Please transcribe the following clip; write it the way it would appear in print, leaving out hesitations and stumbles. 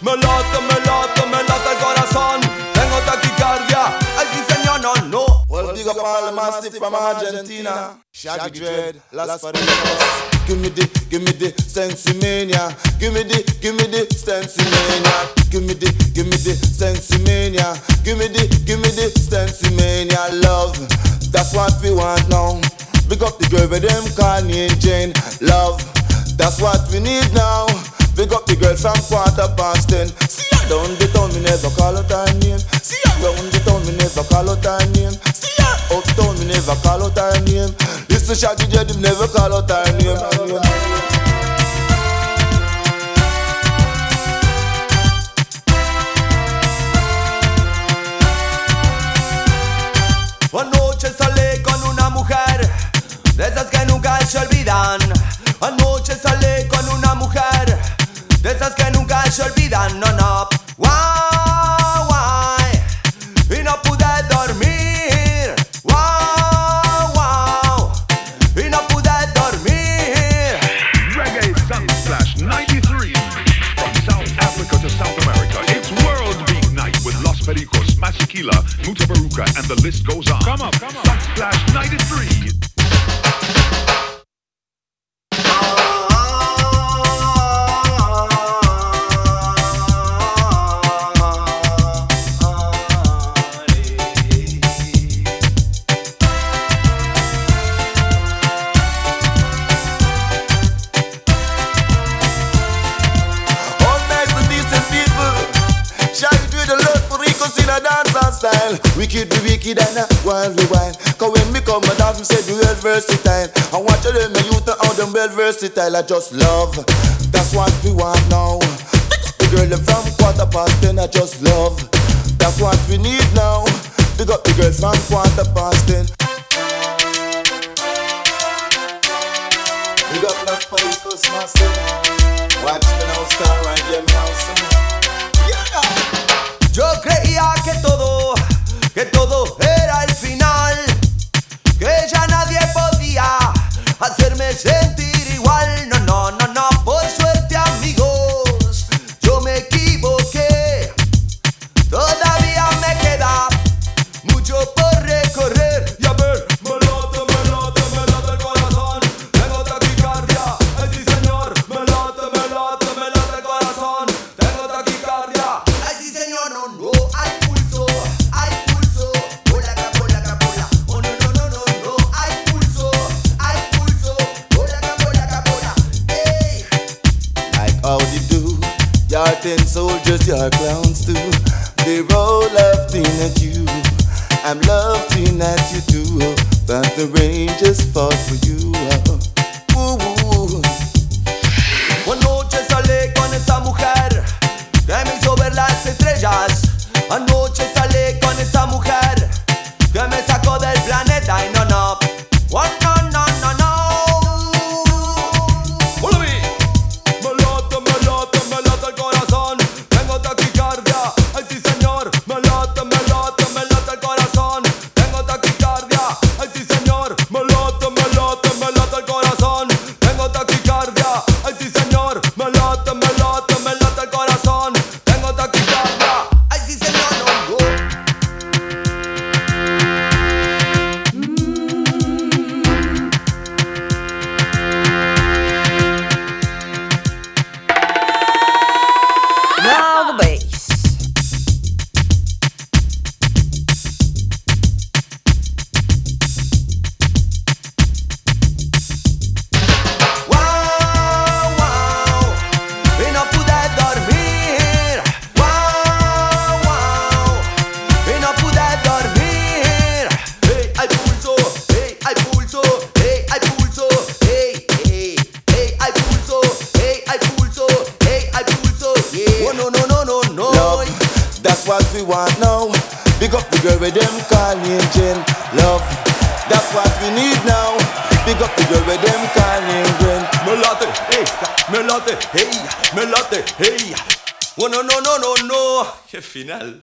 me late el corazón. Tengo taquicardia, ay sí señor, no, no. Well, big up all the massive from Argentina. Shaggy Dread, Las Faritas. Give me the Sensimania. Give me the Sensimania. Give me the Sensimania. Give me the Sensimania. Love, that's what we want now. Big up the girl with them Kanye and Jane. Love, that's what we need now. Big up the girl from 10:15. See her down the town, me never call out her name. See her round the town, me never call out her name. See her uptown, me never call out her name. Listen, Shaggy Dread, him never call out her name. Anoche salí con una mujer de esas que nunca se olvidan. Anoche salí con una mujer de esas que nunca se olvidan. No, no. Why? Y no pude dormir. Wow. Y no pude dormir. Reggae Sunsplash 93. From South Africa to South America, it's World Beat Night with Los Pericos, Masikila, Mutabaruka, and the list goes on. Come on. Sunsplash 93. Style. Wicked be wicked and wild be wild. Cause when me come and dance, me say the well versatile. I want to them, my youth and all them well versatile. I just love, that's what we want now. The girl them from 10:15, I just love, that's what we need now. Big up the girl from 10:15. Big up Las Pericos, master. Watch me now, star right here, me now, sing. Yo creía que todo era el final, que ya nadie podía hacerme sentir igual. No, por suerte amigos, yo me equivoqué. Todavía me queda mucho por recorrer. Y a ver, me late el corazón. Tengo taquicardia, ay sí señor. Me late el corazón. Tengo taquicardia, ay sí señor, no. Hay pulso, bola capola. Oh no, hay pulso, bola capola. Hey. Like how they do, your 10 soldiers, your clowns too. They roll laughing at you, I'm laughing at you too. But the Rangers fought for you. Ooh. Anoche salí con esa mujer que me hizo ver las estrellas. Anoche salí con esa mujer que me sacó del planeta. Y no. Oh, no. Follow me. Me late el corazón. Tengo taquicardia, ay sí señor. Me late el corazón. Tengo taquicardia, ay sí señor. Me late el corazón. Tengo taquicardia, ay sí señor. Me late el corazón. Tengo taquicardia, ay sí señor, no. Now the bass. Wow. Y no pude dormir. Wow. Y no pude dormir. Hey, hay pulso. Hey, hay pulso. Hey, hay pulso. Hey, hay pulso. Hey, hay pulso. Hey, hay pulso. Yeah. Oh no. Love, that's what we want now. Big up the girl with them Kanye and Jane. Love, that's what we need now. Big up the girl with them Kanye and Jane. Me late, hey. Oh no. Qué final.